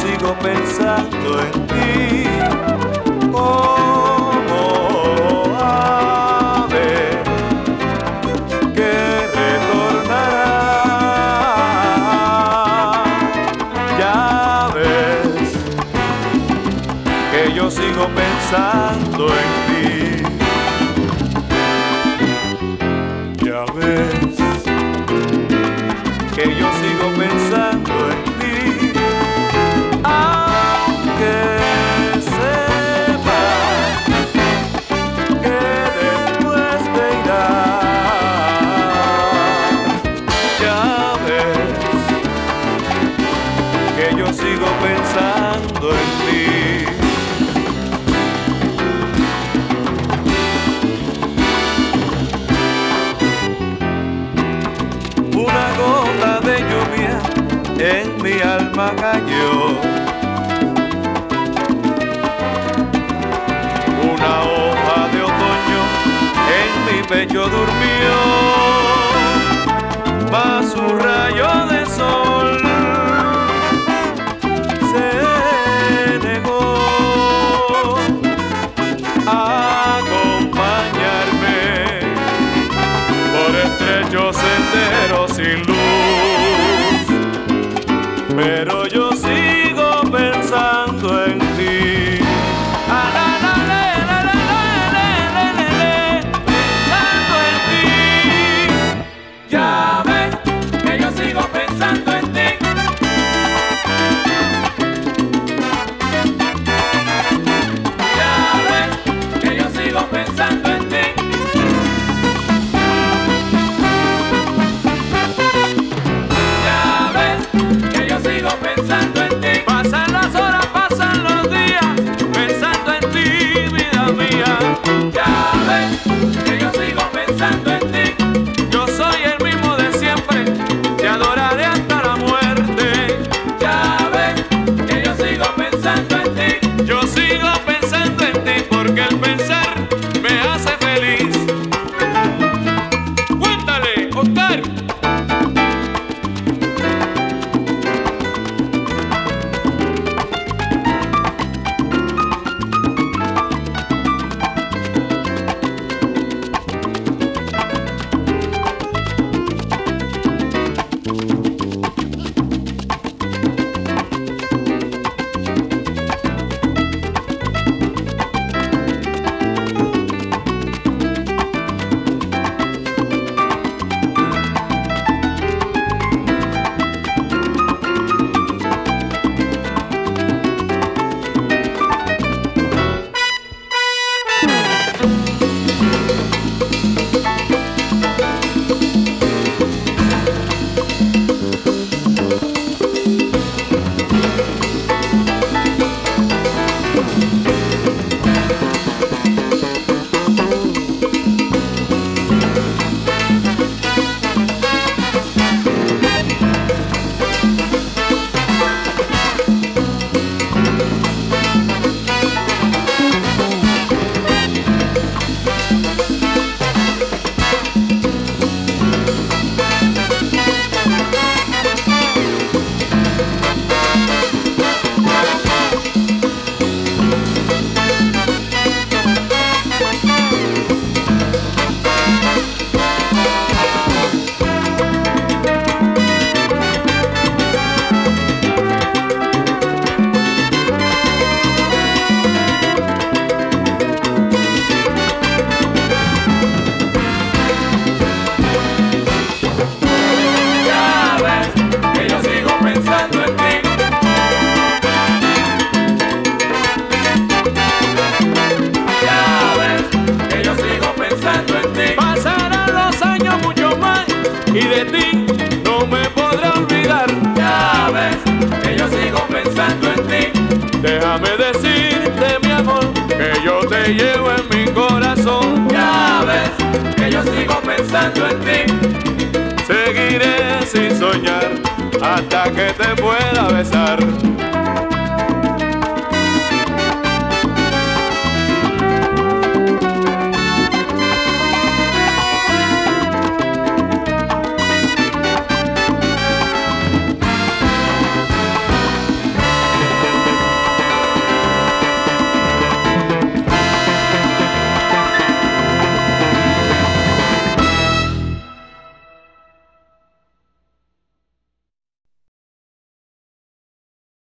sigo pensando en ti. Como ave que retornará. Ya ves que yo sigo pensando en ti. Ya ves que yo sigo pensando en ti, aunque sepa que después te irás. Ya ves que yo sigo pensando en ti. Una gota de lluvia en mi alma cayó. Una hoja de otoño en mi pecho durmió. Mas un rayo de sol se negó a acompañarme por estrechos senderos sin luz, pero yo sigo pensando en ti. Pensando en ti. Ya ves que yo sigo pensando en ti. Ya ves que yo sigo pensando en ti. Pensando en ti. Pasan las horas, pasan los días, pensando en ti, vida mía. Ya ves que yo sigo pensando en ti. Yo soy el mismo de siempre, te adoraré hasta la muerte. Ya ves que yo sigo pensando en ti. Yo sigo pensando en ti porque el pensar me hace feliz. Cuéntale, Oscar. Y de ti no me podré olvidar. Ya ves que yo sigo pensando en ti. Déjame decirte, mi amor, que yo te llevo en mi corazón. Ya ves que yo sigo pensando en ti. Seguiré sin soñar hasta que te pueda besar.